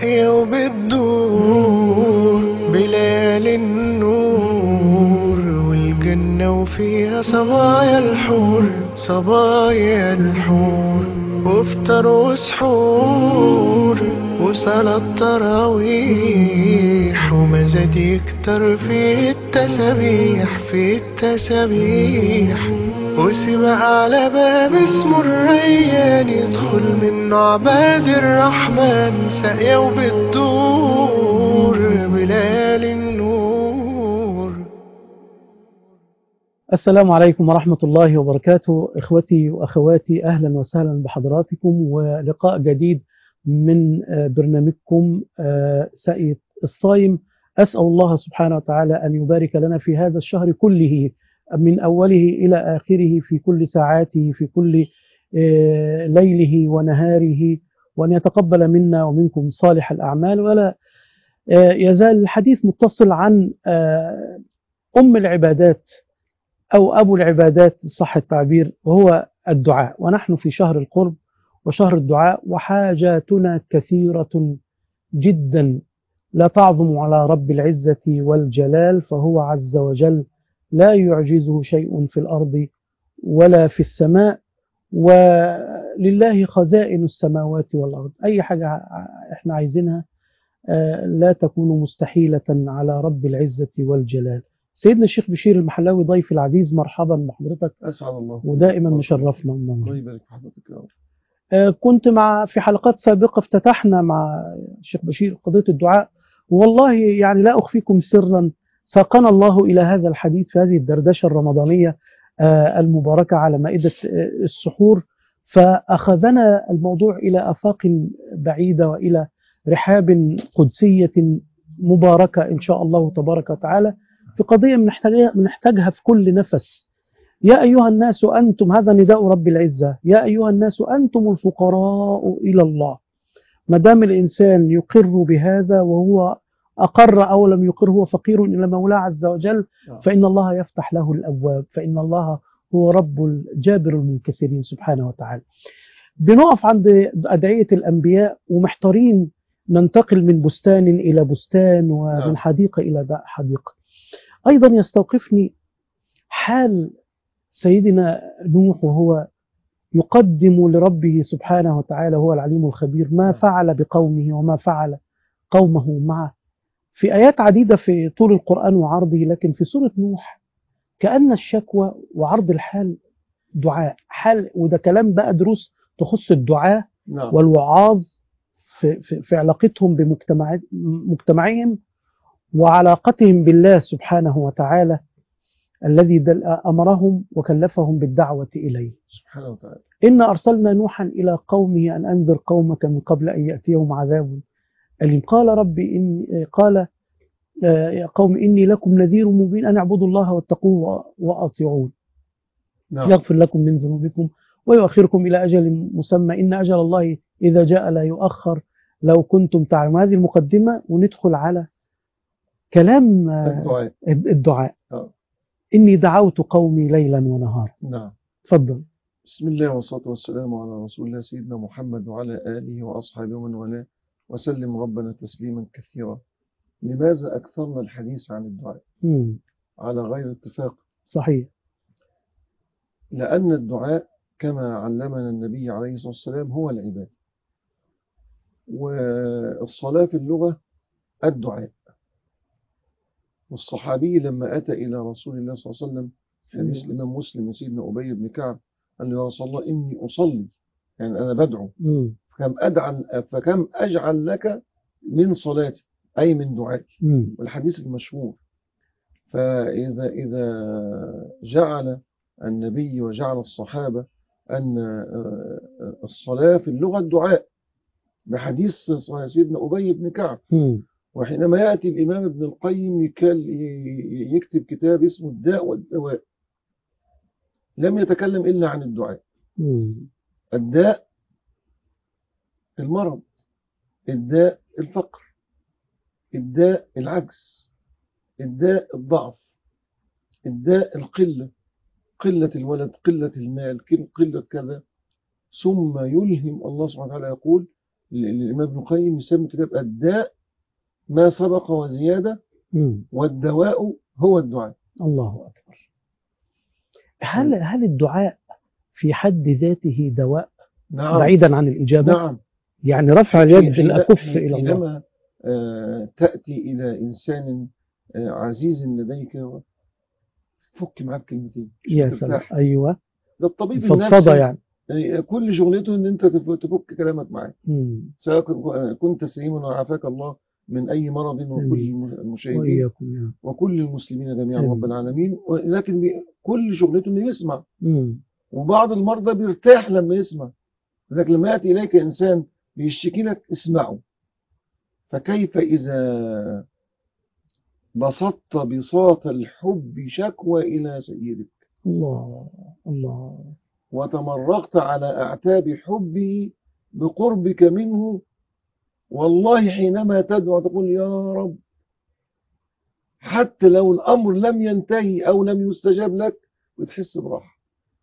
ساقية وبتدور بليل النور والجنة وفيها صبايا الحور صبايا الحور وافطر وسحور وصلاة تراويح ومزاد يكتر في التسابيح وسبق على باب اسمه الريان يدخل منه عباد الرحمن ساقية وبتدور بليل النور. السلام عليكم ورحمة الله وبركاته. إخوتي وأخواتي، أهلا وسهلا بحضراتكم ولقاء جديد من برنامجكم ساقية الصايم. أسأل الله سبحانه وتعالى أن يبارك لنا في هذا الشهر كله من أوله إلى آخره، في كل ساعاته، في كل ليله ونهاره، وأن يتقبل منا ومنكم صالح الأعمال. ولا يزال الحديث متصل عن أم العبادات أو أبو العبادات صح التعبير، وهو الدعاء. ونحن في شهر القرب وشهر الدعاء، وحاجاتنا كثيرة جدا لا تعظم على رب العزة والجلال، فهو عز وجل لا يعجزه شيء في الأرض ولا في السماء، ولله خزائن السماوات والأرض. أي حاجة احنا عايزينها لا تكون مستحيلة على رب العزة والجلال. سيدنا الشيخ بشير المحلاوي ضيفي العزيز، مرحبا بحضرتك. أسعد الله ودائما مشرفنا. الله يبارك في حضرتك يا رب. كنت في حلقات سابقة افتتحنا مع الشيخ بشير قضية الدعاء، والله يعني لا أخفيكم سرا، ساقنا الله إلى هذا الحديث في هذه الدردشة الرمضانية المباركة على مائدة السحور، فأخذنا الموضوع إلى آفاق بعيدة وإلى رحاب قدسية مباركة إن شاء الله تبارك وتعالى، في قضية بنحتاجها في كل نفس. يا أيها الناس أنتم، هذا نداء رب العزة، يا أيها الناس أنتم الفقراء إلى الله. ما دام الإنسان يقر بهذا، وهو أقر أو لم يقر، هو فقير إلى مولاه عز وجل، فإن الله يفتح له الأبواب، فإن الله هو رب الجابر المنكسرين سبحانه وتعالى. بنقف عند أدعية الأنبياء ومحتارين، ننتقل من بستان إلى بستان ومن حديقة إلى حديقة. أيضا يستوقفني حال سيدنا نوح وهو يقدم لربه سبحانه وتعالى، هو العليم الخبير، ما فعل بقومه وما فعل قومه معه في آيات عديدة في طول القرآن وعرضه. لكن في سورة نوح كأن الشكوى وعرض الحال دعاء حال، وده كلام بقى دروس تخص الدعاء والوعاظ في علاقتهم بمجتمعهم وعلاقتهم بالله سبحانه وتعالى الذي أمرهم وكلفهم بالدعوة إليه سبحانه وتعالى. إنا أرسلنا نوحا إلى قومه أن أنذر قومك من قبل أن يأتيهم عذاب أليم. قال يا قوم إني لكم نذير مبين أن اعبدوا الله واتقوه وأطيعون يغفر لكم من ذنوبكم ويؤخركم إلى أجل مسمى إن أجل الله إذا جاء لا يؤخر لو كنتم تعلمون. هذه المقدمة وندخل على كلام الدعاء. إني دعوت قومي ليلا ونهارا. تفضل. بسم الله والصلاة والسلام على رسول الله سيدنا محمد وعلى آله وأصحابه ومن والاه وسلم ربنا تسليما كثيرا. لماذا أكثرنا الحديث عن الدعاء على غير اتفاق؟ صحيح. لأن الدعاء كما علمنا النبي عليه الصلاة والسلام هو العبادة، والصلاة في اللغة الدعاء. والصحابي لما أتى إلى رسول الله صلى الله عليه وسلم، حديث الإمام مسلم سيدنا أبي بن كعب، قال له يا رسول الله إني أصلي، يعني أنا بدعو، فكم أجعل لك من صلاتي، أي من دعائي. والحديث المشهور. فإذا جعل النبي وجعل الصحابة أن الصلاة في اللغة الدعاء بحديث سيدنا أبي بن كعب، وحينما يأتي الإمام ابن القيم يكتب كتاب اسمه الداء والدواء، لم يتكلم إلا عن الدعاء. الداء المرض، الداء الفقر، الداء العجز، الداء الضعف، الداء القلة، قلة الولد، قلة المال، قلة كذا. ثم يلهم الله سبحانه وتعالى يقول الإمام ابن القيم يسمي كتاب الداء ما سبق وزيادة، والدواء هو الدعاء. الله أكبر. هل الدعاء في حد ذاته دواء؟ نعم. بعيدا عن الإجابة. نعم. يعني رفع اليد الأكف إلى الله. حينما تأتي إلى إنسان عزيز لديك فك معاه بكلمتين. يا سلام. أيوة. ده الطبيب النفسي يعني كل شغلته ان انت تفك كلامك معاه، سواء كنت سليما وعافاك الله من اي مرض، وكل المشاهدين وكل المسلمين جميعا رب العالمين. لكن كل شغلته انه يسمع. وبعض المرضى بيرتاح لما يسمع، لكن لما ياتي اليك انسان بيشتكي لك اسمعه. فكيف اذا بسطت بساط الحب شكوى الى سيدك، الله الله، وتمرغت على أعتاب حبه بقربك منه، والله حينما تدعو تقول يا رب، حتى لو الأمر لم ينتهي أو لم يستجاب لك بتحس براحة،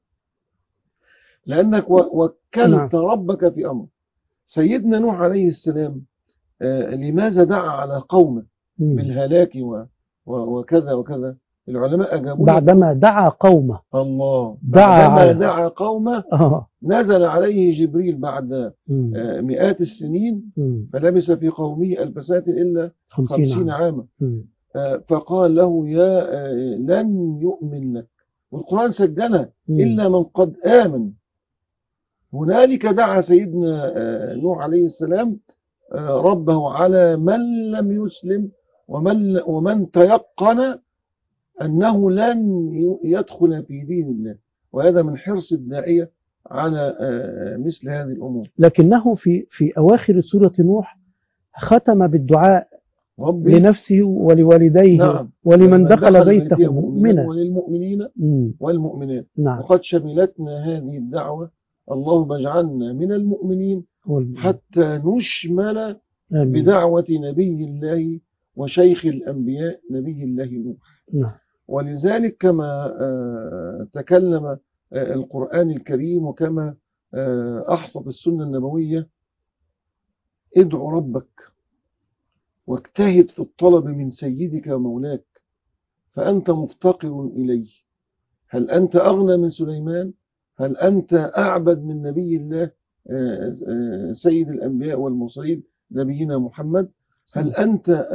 لأنك وكلت ربك في أمر. سيدنا نوح عليه السلام لماذا دعا على قومه بالهلاك وكذا وكذا؟ العلماء أجابوا بعدما دعا قومه. الله. بعدما دعا قومه نزل عليه جبريل بعد مئات السنين، فلبث في قومه 1000 سنة إلا 50 عاما. فقال له يا لن يؤمن لك، والقرآن سجلها إلا من قد آمن. هنالك دعا سيدنا نوح عليه السلام ربه على من لم يسلم ومن تيقن أنه لن يدخل في دين الله، وهذا من حرص الداعية على مثل هذه الأمور. لكنه في أواخر سورة نوح ختم بالدعاء لنفسه ولوالديه. نعم. ولمن دخل بيته مؤمنا وللمؤمنين والمؤمنات. نعم. وقد شملتنا هذه الدعوة اللهم اجعلنا من المؤمنين حتى نشمل بدعوة نبي الله وشيخ الأنبياء نبي الله نوح. نعم. ولذلك كما تكلم القرآن الكريم وكما أحصت السنة النبوية، ادعو ربك واجتهد في الطلب من سيدك ومولاك، فأنت مفتقر إليه. هل أنت أغنى من سليمان؟ هل أنت أعبد من نبي الله سيد الأنبياء والمرسلين نبينا محمد؟ هل أنت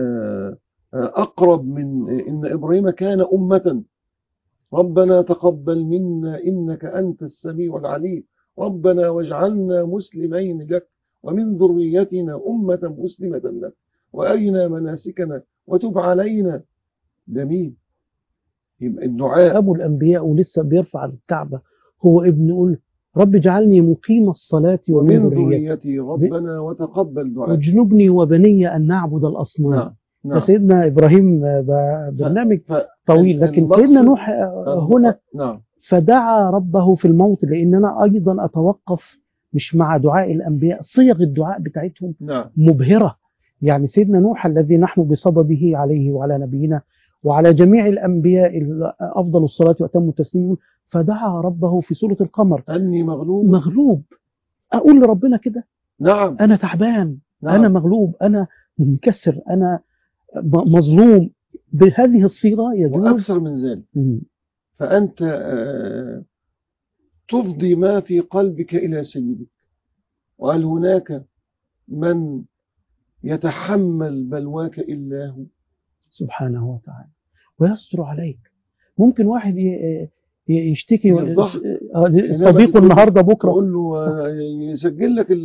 أقرب من إن إبراهيم كان أمة؟ ربنا تقبل منا إنك أنت السميع العليم، ربنا واجعلنا مسلمين لك ومن ذريتنا أمة مسلمة لك وأرنا مناسكنا وتب علينا. جميل. يبقى الدعاء أبو الأنبياء ولسه بيرفع الكعبة هو ابن يقول رب اجعلني مقيم الصلاة ومن ذريتي ربنا وتقبل دعاء واجنبني وبني أن نعبد الأصنام. نعم. سيدنا إبراهيم برنامج طويل، لكن سيدنا نوح هنا نعم. فدعا ربه في الموت، لأن أنا أيضا أتوقف مش مع دعاء الأنبياء، صيغ الدعاء بتاعتهم نعم. مبهرة. يعني سيدنا نوح الذي نحن بصدده عليه وعلى نبينا وعلى جميع الأنبياء أفضل الصلاة وأتم التسليم، فدعا ربه في سورة القمر أني مغلوب. أقول لربنا كده نعم. أنا تعبان. نعم. أنا مغلوب، أنا منكسر، أنا مظلوم. بهذه الصيغة يجوز وأكثر من ذلك. فأنت تفضي ما في قلبك إلى سيدك. وهل هناك من يتحمل بلواك إلا هو سبحانه وتعالى ويستر عليك. ممكن واحد يشتكي صديقه النهارده بكره يقول له يسجل لك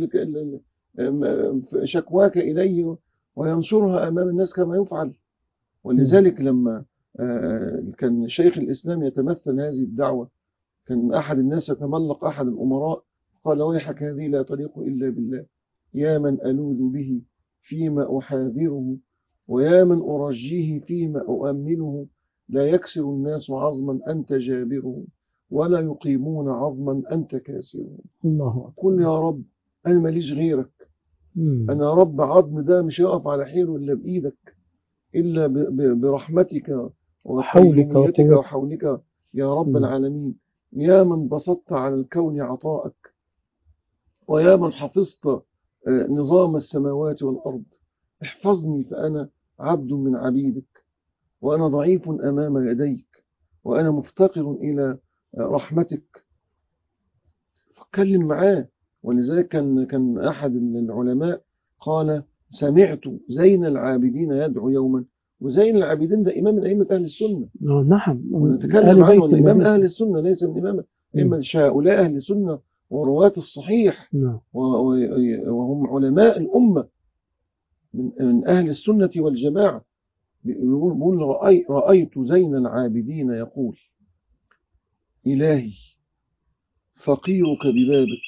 شكواك إليه وينشرها أمام الناس كما يفعل. ولذلك لما كان شيخ الإسلام يتمثل هذه الدعوة، كان أحد الناس يتملق أحد الأمراء قال ويحك هذه لا طريق إلا بالله، يا من ألوذ به فيما أحاذره ويا من أرجيه فيما أؤمنه، لا يكسر الناس عظما أنت جابره ولا يقيمون عظما أنت كاسره. الله. قل يا رب أنا ماليش غيرك. أنا رب عظم ده مش يقف على حيله إلا بإيدك، إلا برحمتك وحولك وحولك يا رب العالمين. يا من بسطت على الكون عطاءك، ويا من حفظت نظام السماوات والأرض، احفظني فأنا عبد من عبيدك، وأنا ضعيف أمام يديك، وأنا مفتقر إلى رحمتك. فاتكلم معاه. ولذلك كان أحد العلماء قال: سمعت زين العابدين يدعو يوما. وزين العابدين ده إمام من أئمة أهل السنة. نعم، ونتكلم عنه الإمام أهل السنة، ليس من إمام إما هؤلاء أهل السنة ورواة الصحيح. وهم علماء الأمة من أهل السنة والجماعة. بيقول: رأيت زين العابدين يقول: إلهي فقيرك ببابك،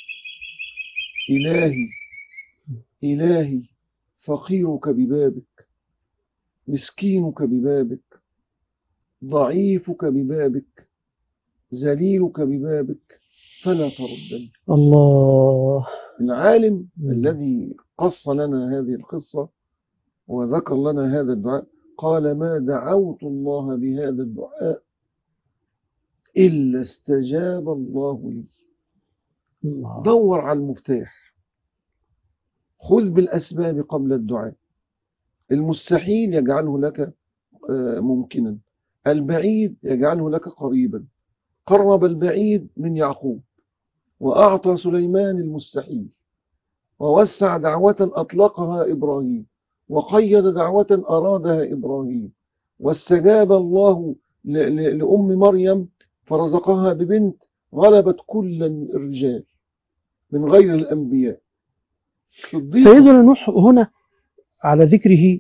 إلهي فقيرك ببابك، مسكينك ببابك، ضعيفك ببابك، ذليلك ببابك، فلا تردني. الله. العالم الذي قص لنا هذه القصة وذكر لنا هذا الدعاء قال: ما دعوت الله بهذا الدعاء إلا استجاب الله لي. دور على المفتاح، خذ بالأسباب قبل الدعاء. المستحيل يجعله لك ممكنا، البعيد يجعله لك قريبا. قرب البعيد من يعقوب، وأعطى سليمان المستحيل، ووسع دعوة أطلقها إبراهيم، وقيد دعوة أرادها إبراهيم، واستجاب الله لأم مريم فرزقها ببنت غلبت كل الرجال من غير الأنبياء. سيدنا نوح هنا على ذكره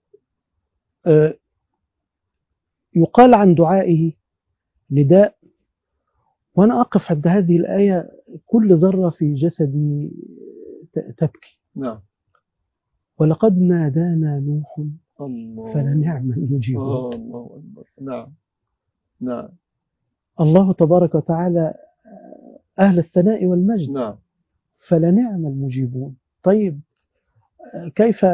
يقال عن دعائه نداء، وأنا أقف عند هذه الآية كل ذرة في جسدي تبكي. نعم. ولقد نادانا نوح الله فلنعم المجيبون. الله أكبر. نعم نعم. الله تبارك وتعالى أهل الثناء والمجد. نعم. فلنعم المجيبون. طيب كيف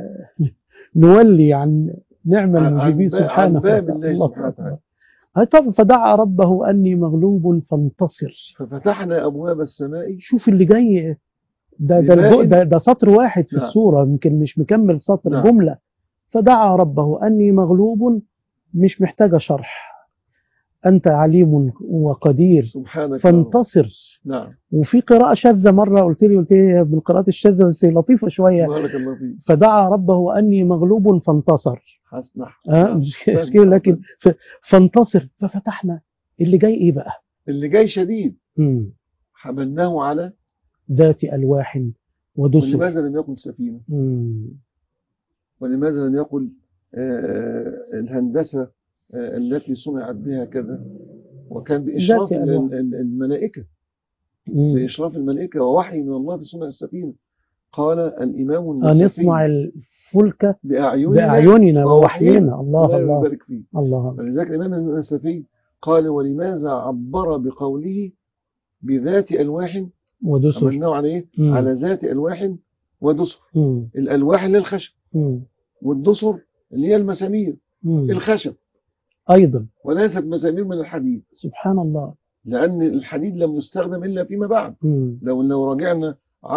نولي عن نعم المجيبين سبحانه وتعالى؟ طب فدعا ربه أني مغلوب فانتصر، ففتحنا أبواب السماء. شوف اللي جاي ده سطر واحد في السورة، يمكن مش مكمل سطر. جملة: فدعا ربه أني مغلوب، مش محتاجة شرح، أنت عليم وقدير سبحانك فانتصر. نعم. وفي قراءة شاذة مرة قلت لي بالقراءات الشاذة بس لطيفة شوية: بارك الله فيك. فدعا ربه أني مغلوب فانتصر. مش كده، لكن فانتصر. ففتحنا. اللي جاي إيه بقى؟ اللي جاي شديد. حملناه على ذات ألواح ودسر. ولماذا لم يقل سفينة؟ ولماذا لم يقل الهندسة التي صنعت بها كذا؟ وكان بإشراف الملائكة، بإشراف الملائكة ووحي من الله في صنع السفينة. قال الإمام النسفي: نصنع الفلك بأعيننا ووحينا. الله يبارك فيه. الله. ولذلك الإمام النسفي قال: ولماذا عبر بقوله بذات ألواح ودسر؟ عملناه على إيه؟ على ذات ألواح ودسر. الألواح اللي الخشب، والدسر اللي هي المسامير الخشب أيضا، وليست مسامير من الحديد. سبحان الله. لأن الحديد لم يستخدم إلا فيما بعد. لو رجعنا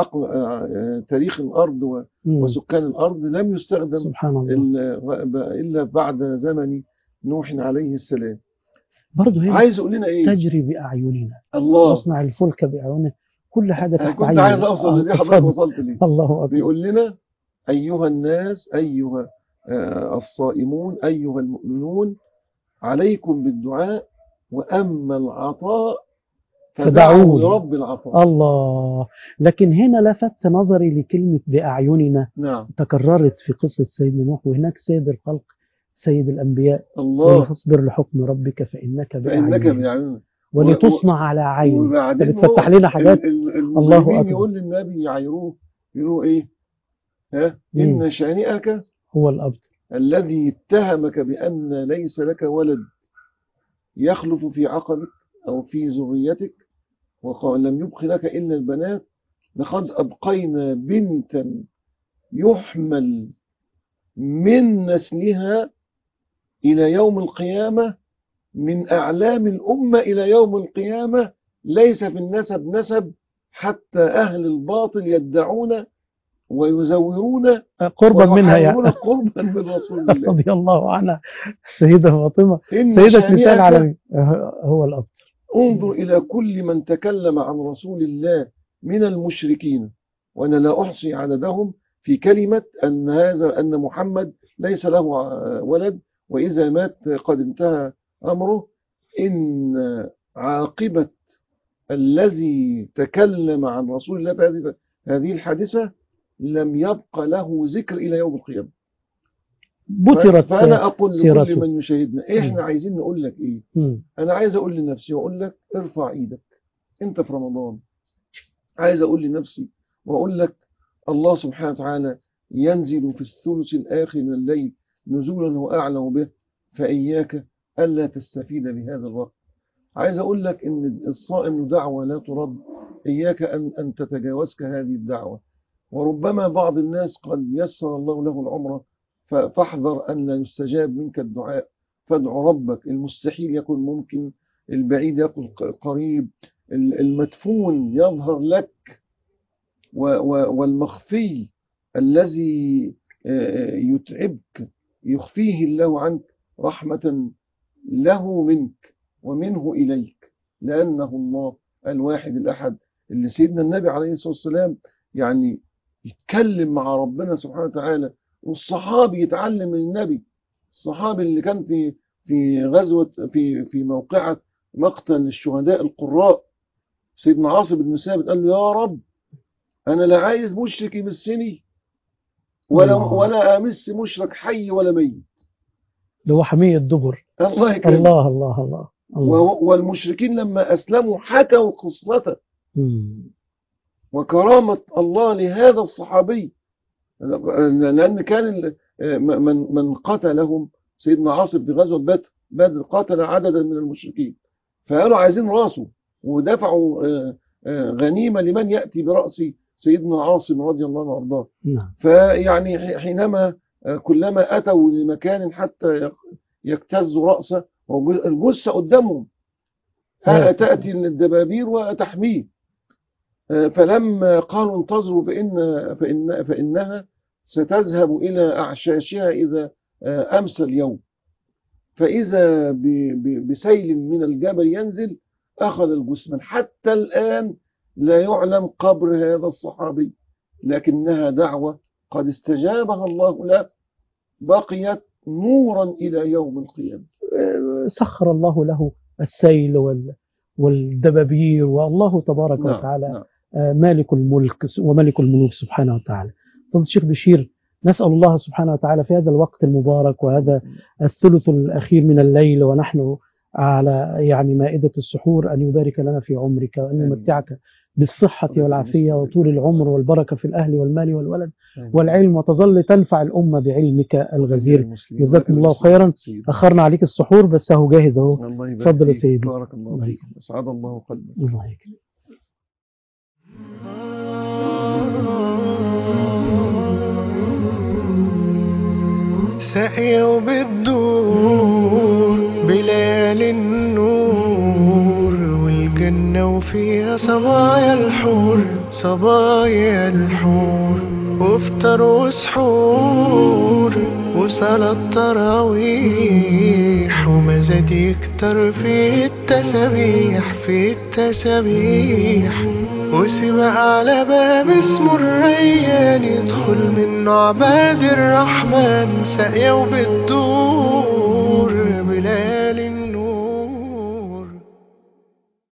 تاريخ الأرض وسكان الأرض لم يستخدم سبحان الله إلا بعد زمن نوح عليه السلام. برضه هنا عايز يقول لنا إيه؟ تجري بأعيننا. الله. نصنع الفلك بأعيننا. كل حاجة تحت كنت عايز أوصل لدي، حضرتك وصلت لي. الله أكبر. بيقول لنا: أيها الناس، أيها الصائمون، أيها المؤمنون، عليكم بالدعاء، وأما العطاء فدعوا لرب العطاء. الله. لكن هنا لفت نظري لكلمة بأعيننا. نعم. تكررت في قصة سيدنا نوح، وهناك سيد الخلق سيد الأنبياء. الله. فاصبر لحكم ربك فإنك بأعيننا ولتصنع على عيني. بتفتح لنا حاجات. الله أكبر. يقول للنبي يعيروه، يقولوا إيه؟ إن شانئك هو الأبتر الذي اتهمك بأن ليس لك ولد يخلف في عقبك أو في ذريتك، وقال لم يبق لك إلا البنات، لقد أبقينا بنتا يحمل من نسلها إلى يوم القيامة، من أعلام الأمة إلى يوم القيامة، ليس في النسب نسب، حتى أهل الباطل يدعون ويزورون قربا منها يعني. قربا من رسول الله رضي الله عنها السيدة فاطمة إن سيدة نساء شانئك العالمين هو الأبتر. انظر إلى كل من تكلم عن رسول الله من المشركين، وأنا لا أحصي عددهم، في كلمة أن محمد ليس له ولد، وإذا مات قد انتهى أمره. إن عاقبة الذي تكلم عن رسول الله في هذه الحادثة لم يبقى له ذكر إلى يوم القيامة. بترت فأنا أقول سيرته. لكل من يشاهدنا، إحنا عايزين نقول لك إيه؟ أنا عايز أقول لنفسي وأقول لك ارفع إيدك أنت في رمضان. عايز أقول لنفسي وأقول لك الله سبحانه وتعالى ينزل في الثلث الآخر من الليل نزولا وأعلم به، فإياك ألا تستفيد بهذا الوقت. عايز أقول لك إن الصائم دعوة لا ترد، إياك أن تتجاوزك هذه الدعوة. وربما بعض الناس قد يسر الله له العمر، فاحذر أن لا يستجاب منك الدعاء. فادع ربك، المستحيل يكون ممكن، البعيد يكون قريب، المدفون يظهر لك، والمخفي الذي يتعبك يخفيه الله عنك رحمة له منك ومنه إليك، لأنه الله الواحد الأحد اللي سيدنا النبي عليه الصلاة والسلام يعني يتكلم مع ربنا سبحانه وتعالى، والصحابي يتعلم من النبي. الصحابي اللي كان في غزوة في موقعة مقتل الشهداء القراء، سيدنا عاصم بن ثابت قال له يا رب أنا لا عايز مشرك يمسني ولا أمس مشرك حي ولا ميت. اللي هو حمية الدبر. الله يكرمك. الله الله الله الله. والمشركين لما أسلموا حكوا قصته وكرامة الله لهذا الصحابي، لأن كان من قتلهم سيدنا عاصم في غزوة بدر قتل عددا من المشركين، فقالوا عايزين راسه، ودفعوا غنيمة لمن يأتي برأس سيدنا عاصم رضي الله عنه وارضاه. فيعني حينما كلما أتوا لمكان حتى يجتزوا رأسه الجثة قدامهم تأتي الدبابير وتحميه، فلما قالوا انتظروا فإنها ستذهب إلى أعشاشها إذا أمسى اليوم، فإذا بسيل من الجبل ينزل أخذ الجثمان. حتى الآن لا يعلم قبر هذا الصحابي، لكنها دعوة قد استجابها الله له، بقيت نورا إلى يوم القيامة. سخر الله له السيل والدبابير، والله تبارك وتعالى مالك الملك وملك الملوك سبحانه وتعالى. فضل الشيخ بشير، نسأل الله سبحانه وتعالى في هذا الوقت المبارك وهذا الثلث الأخير من الليل ونحن على يعني مائدة السحور أن يبارك لنا في عمرك، وأن يمتعك بالصحة والعافية وطول العمر والبركة في الأهل والمال والولد والعلم، وتظل تنفع الأمة بعلمك الغزير. جزاكم الله خيرا. أخرنا عليك السحور بس هو جاهز اهو. تفضل يا سيدي. بارك الله فيك. أسعد الله قلبك. الله يكرمك. ساقية وبتدور بليالي النور، والجنة وفيها صبايا الحور، صبايا الحور، وافطر وسحور وصلاة تراويح، ومزاد يكتر في التسابيح، في التسابيح، وسبق على باب اسمه الريان، يدخل منه عباد الرحمن، ساقية وبتدور